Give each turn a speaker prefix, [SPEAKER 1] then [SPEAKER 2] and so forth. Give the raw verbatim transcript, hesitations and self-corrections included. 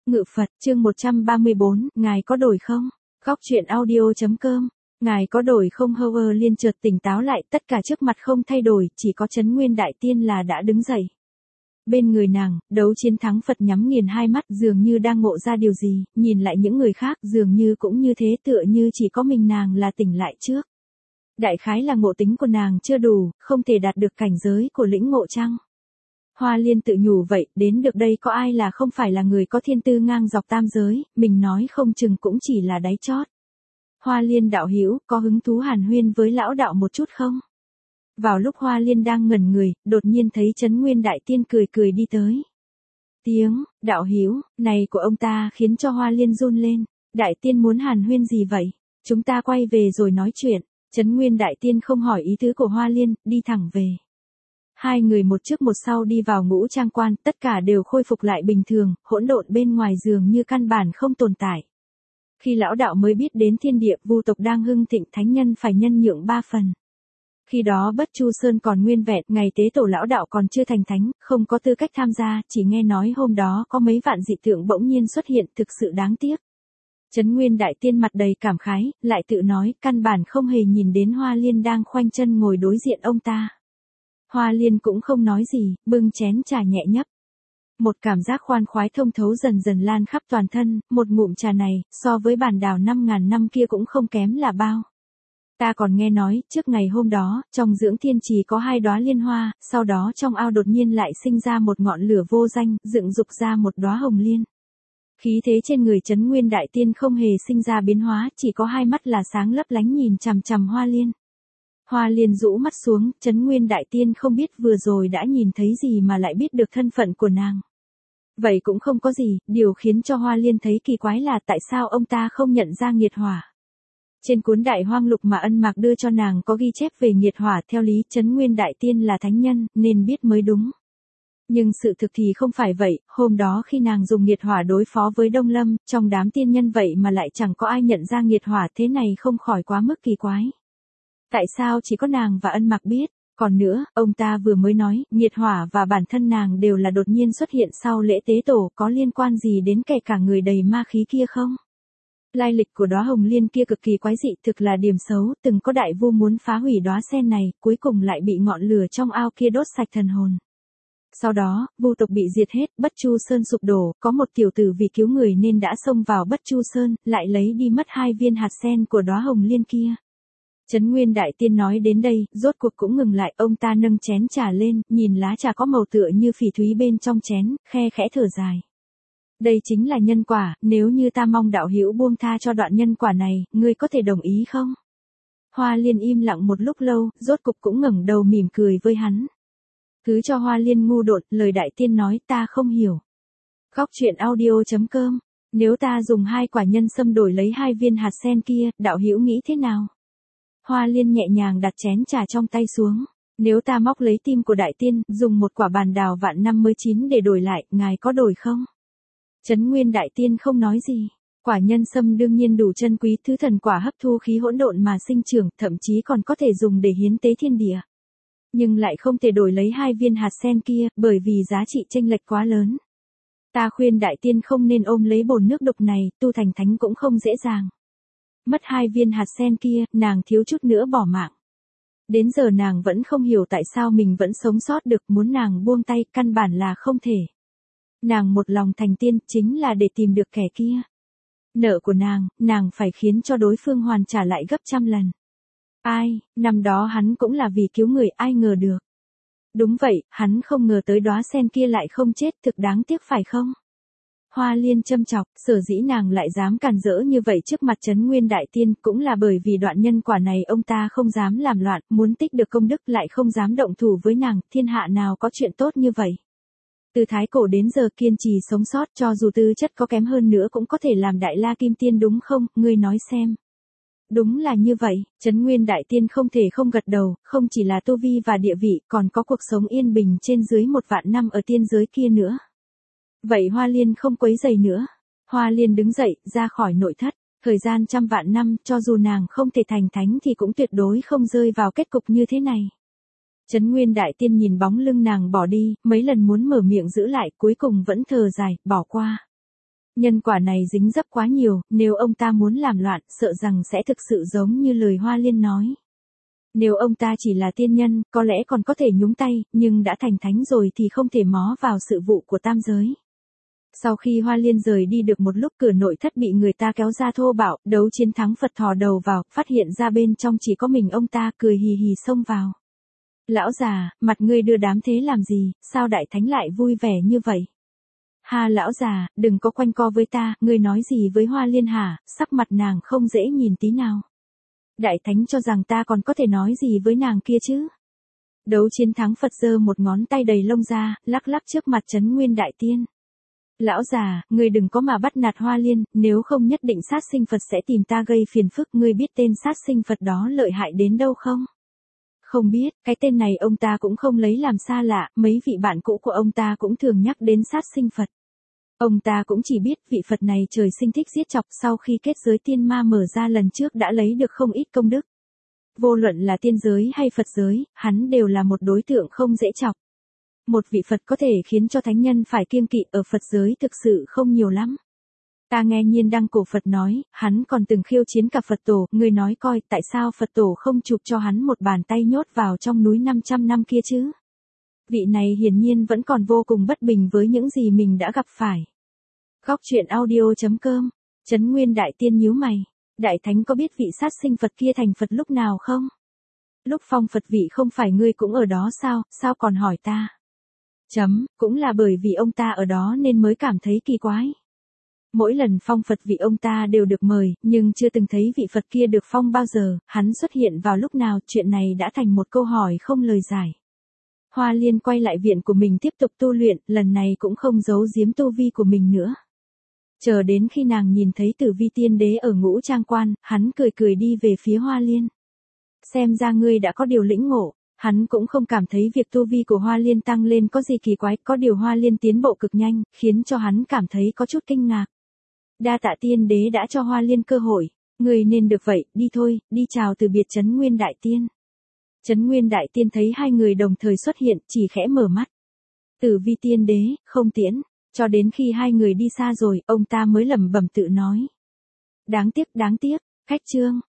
[SPEAKER 1] Ngự Phật, chương một trăm ba mươi bốn, ngài có đổi không? Góc truyện audio.com. Ngài có đổi không? Howard Liên chợt tỉnh táo lại, tất cả trước mặt không thay đổi, chỉ có Trấn Nguyên Đại Tiên là đã đứng dậy. Bên người nàng, đấu chiến thắng Phật nhắm nghiền hai mắt, dường như đang ngộ ra điều gì, nhìn lại những người khác, dường như cũng như thế, tựa như chỉ có mình nàng là tỉnh lại trước. Đại khái là ngộ tính của nàng chưa đủ, không thể đạt được cảnh giới của lĩnh ngộ chăng? Hoa Liên tự nhủ vậy, đến được đây có ai là không phải là người có thiên tư ngang dọc tam giới, mình nói không chừng cũng chỉ là đáy chót. Hoa Liên đạo hữu, có hứng thú hàn huyên với lão đạo một chút không? Vào lúc Hoa Liên đang ngẩn người, đột nhiên thấy Trấn Nguyên Đại Tiên cười cười đi tới. Tiếng, đạo hữu, này của ông ta khiến cho Hoa Liên run lên. Đại Tiên muốn hàn huyên gì vậy? Chúng ta quay về rồi nói chuyện. Trấn Nguyên Đại Tiên không hỏi ý tứ của Hoa Liên, đi thẳng về. Hai người một trước một sau đi vào ngũ trang quan, tất cả đều khôi phục lại bình thường, hỗn độn bên ngoài dường như căn bản không tồn tại. Khi lão đạo mới biết đến thiên địa vu tộc đang hưng thịnh, thánh nhân phải nhân nhượng ba phần. Khi đó Bất Chu Sơn còn nguyên vẹn, ngày tế tổ lão đạo còn chưa thành thánh, không có tư cách tham gia, chỉ nghe nói hôm đó có mấy vạn dị tượng bỗng nhiên xuất hiện, thực sự đáng tiếc. Trấn Nguyên Đại Tiên mặt đầy cảm khái, lại tự nói, căn bản không hề nhìn đến Hoa Liên đang khoanh chân ngồi đối diện ông ta. Hoa Liên cũng không nói gì, bưng chén trà nhẹ nhấp. Một cảm giác khoan khoái thông thấu dần dần lan khắp toàn thân, một ngụm trà này, so với bản đào năm ngàn năm kia cũng không kém là bao. Ta còn nghe nói, trước ngày hôm đó, trong dưỡng thiên trì có hai đóa liên hoa, sau đó trong ao đột nhiên lại sinh ra một ngọn lửa vô danh, dựng dục ra một đóa hồng liên. Khí thế trên người Trấn Nguyên Đại Tiên không hề sinh ra biến hóa, chỉ có hai mắt là sáng lấp lánh nhìn chằm chằm Hoa Liên. Hoa Liên rũ mắt xuống, Trấn Nguyên Đại Tiên không biết vừa rồi đã nhìn thấy gì mà lại biết được thân phận của nàng. Vậy cũng không có gì, điều khiến cho Hoa Liên thấy kỳ quái là tại sao ông ta không nhận ra nghiệt hỏa. Trên cuốn Đại Hoang Lục mà Ân Mạc đưa cho nàng có ghi chép về nghiệt hỏa, theo lý Trấn Nguyên Đại Tiên là thánh nhân, nên biết mới đúng. Nhưng sự thực thì không phải vậy, hôm đó khi nàng dùng nghiệt hỏa đối phó với Đông Lâm, trong đám tiên nhân vậy mà lại chẳng có ai nhận ra nghiệt hỏa, thế này không khỏi quá mức kỳ quái. Tại sao chỉ có nàng và Ân Mạc biết? Còn nữa, ông ta vừa mới nói, nghiệt hỏa và bản thân nàng đều là đột nhiên xuất hiện sau lễ tế tổ, có liên quan gì đến kẻ cả người đầy ma khí kia không? Lai lịch của đóa hồng liên kia cực kỳ quái dị, thực là điểm xấu, từng có đại vu muốn phá hủy đóa sen này, cuối cùng lại bị ngọn lửa trong ao kia đốt sạch thần hồn. Sau đó, vu tộc bị diệt hết, Bất Chu Sơn sụp đổ, có một tiểu tử vì cứu người nên đã xông vào Bất Chu Sơn, lại lấy đi mất hai viên hạt sen của đóa hồng liên kia. Trấn Nguyên Đại Tiên nói đến đây, rốt cuộc cũng ngừng lại, ông ta nâng chén trà lên, nhìn lá trà có màu tựa như phỉ thúy bên trong chén, khe khẽ thở dài. Đây chính là nhân quả, nếu như ta mong đạo hữu buông tha cho đoạn nhân quả này, ngươi có thể đồng ý không? Hoa Liên im lặng một lúc lâu, rốt cục cũng ngẩng đầu mỉm cười với hắn. Thứ cho Hoa Liên ngu đột, lời Đại Tiên nói ta không hiểu. Góc truyện audio.com. Nếu ta dùng hai quả nhân sâm đổi lấy hai viên hạt sen kia, đạo hữu nghĩ thế nào? Hoa Liên nhẹ nhàng đặt chén trà trong tay xuống. Nếu ta móc lấy tim của Đại Tiên, dùng một quả bàn đào vạn năm mới chín để đổi lại, ngài có đổi không? Trấn Nguyên Đại Tiên không nói gì. Quả nhân sâm đương nhiên đủ chân quý, thứ thần quả hấp thu khí hỗn độn mà sinh trưởng, thậm chí còn có thể dùng để hiến tế thiên địa. Nhưng lại không thể đổi lấy hai viên hạt sen kia, bởi vì giá trị chênh lệch quá lớn. Ta khuyên Đại Tiên không nên ôm lấy bồn nước độc này, tu thành thánh cũng không dễ dàng. Mất hai viên hạt sen kia, nàng thiếu chút nữa bỏ mạng. Đến giờ nàng vẫn không hiểu tại sao mình vẫn sống sót được, muốn nàng buông tay, căn bản là không thể. Nàng một lòng thành tiên, chính là để tìm được kẻ kia. Nợ của nàng, nàng phải khiến cho đối phương hoàn trả lại gấp trăm lần. Ai, năm đó hắn cũng là vì cứu người, ai ngờ được. Đúng vậy, hắn không ngờ tới đóa sen kia lại không chết, thực đáng tiếc phải không? Hoa Liên châm chọc, sở dĩ nàng lại dám càn rỡ như vậy trước mặt Trấn Nguyên Đại Tiên, cũng là bởi vì đoạn nhân quả này ông ta không dám làm loạn, muốn tích được công đức lại không dám động thủ với nàng, thiên hạ nào có chuyện tốt như vậy. Từ thái cổ đến giờ kiên trì sống sót, cho dù tư chất có kém hơn nữa cũng có thể làm Đại La Kim Tiên đúng không, ngươi nói xem. Đúng là như vậy, Trấn Nguyên Đại Tiên không thể không gật đầu, không chỉ là tu vi và địa vị, còn có cuộc sống yên bình trên dưới một vạn năm ở tiên giới kia nữa. Vậy Hoa Liên không quấy rầy nữa. Hoa Liên đứng dậy, ra khỏi nội thất. Thời gian trăm vạn năm, cho dù nàng không thể thành thánh thì cũng tuyệt đối không rơi vào kết cục như thế này. Trấn Nguyên Đại Tiên nhìn bóng lưng nàng bỏ đi, mấy lần muốn mở miệng giữ lại, cuối cùng vẫn thở dài, bỏ qua. Nhân quả này dính dấp quá nhiều, nếu ông ta muốn làm loạn, sợ rằng sẽ thực sự giống như lời Hoa Liên nói. Nếu ông ta chỉ là tiên nhân, có lẽ còn có thể nhúng tay, nhưng đã thành thánh rồi thì không thể mó vào sự vụ của tam giới. Sau khi Hoa Liên rời đi được một lúc, cửa nội thất bị người ta kéo ra thô bạo, Đấu Chiến Thắng Phật thò đầu vào, phát hiện ra bên trong chỉ có mình ông ta, cười hì hì xông vào. Lão già, mặt ngươi đưa đám thế làm gì, sao đại thánh lại vui vẻ như vậy? Ha lão già, đừng có quanh co với ta, ngươi nói gì với Hoa Liên hả, sắc mặt nàng không dễ nhìn tí nào. Đại thánh cho rằng ta còn có thể nói gì với nàng kia chứ? Đấu Chiến Thắng Phật giơ một ngón tay đầy lông ra, lắc lắc trước mặt Trấn Nguyên Đại Tiên. Lão già, ngươi đừng có mà bắt nạt Hoa Liên, nếu không nhất định sát sinh Phật sẽ tìm ta gây phiền phức, ngươi biết tên sát sinh Phật đó lợi hại đến đâu không? Không biết, cái tên này ông ta cũng không lấy làm xa lạ, mấy vị bạn cũ của ông ta cũng thường nhắc đến sát sinh Phật. Ông ta cũng chỉ biết vị Phật này trời sinh thích giết chọc, sau khi kết giới tiên ma mở ra lần trước đã lấy được không ít công đức. Vô luận là tiên giới hay Phật giới, hắn đều là một đối tượng không dễ chọc. Một vị Phật có thể khiến cho thánh nhân phải kiêng kỵ ở Phật giới thực sự không nhiều lắm. Ta nghe Nhiên Đăng Cổ Phật nói, hắn còn từng khiêu chiến cả Phật tổ, người nói coi tại sao Phật tổ không chụp cho hắn một bàn tay nhốt vào trong núi năm trăm năm kia chứ? Vị này hiển nhiên vẫn còn vô cùng bất bình với những gì mình đã gặp phải. Góc truyện audio chấm com, Trấn Nguyên Đại Tiên nhíu mày, Đại Thánh có biết vị sát sinh Phật kia thành Phật lúc nào không? Lúc phong Phật vị không phải ngươi cũng ở đó sao, sao còn hỏi ta? Chấm, cũng là bởi vì ông ta ở đó nên mới cảm thấy kỳ quái. Mỗi lần phong Phật vị ông ta đều được mời, nhưng chưa từng thấy vị Phật kia được phong bao giờ, hắn xuất hiện vào lúc nào, chuyện này đã thành một câu hỏi không lời giải. Hoa Liên quay lại viện của mình tiếp tục tu luyện, lần này cũng không giấu giếm tu vi của mình nữa. Chờ đến khi nàng nhìn thấy Tử Vi Tiên Đế ở Ngũ Trang Quan, hắn cười cười đi về phía Hoa Liên. Xem ra ngươi đã có điều lĩnh ngộ, hắn cũng không cảm thấy việc tu vi của Hoa Liên tăng lên có gì kỳ quái, có điều Hoa Liên tiến bộ cực nhanh, khiến cho hắn cảm thấy có chút kinh ngạc. Đa tạ Tiên Đế đã cho Hoa Liên cơ hội, ngươi nên được vậy, đi thôi, đi chào từ biệt Trấn Nguyên Đại Tiên. Trấn Nguyên Đại Tiên thấy hai người đồng thời xuất hiện, chỉ khẽ mở mắt. Tử Vi Tiên Đế, không tiễn, cho đến khi hai người đi xa rồi, ông ta mới lẩm bẩm tự nói. Đáng tiếc, đáng tiếc, khách chương.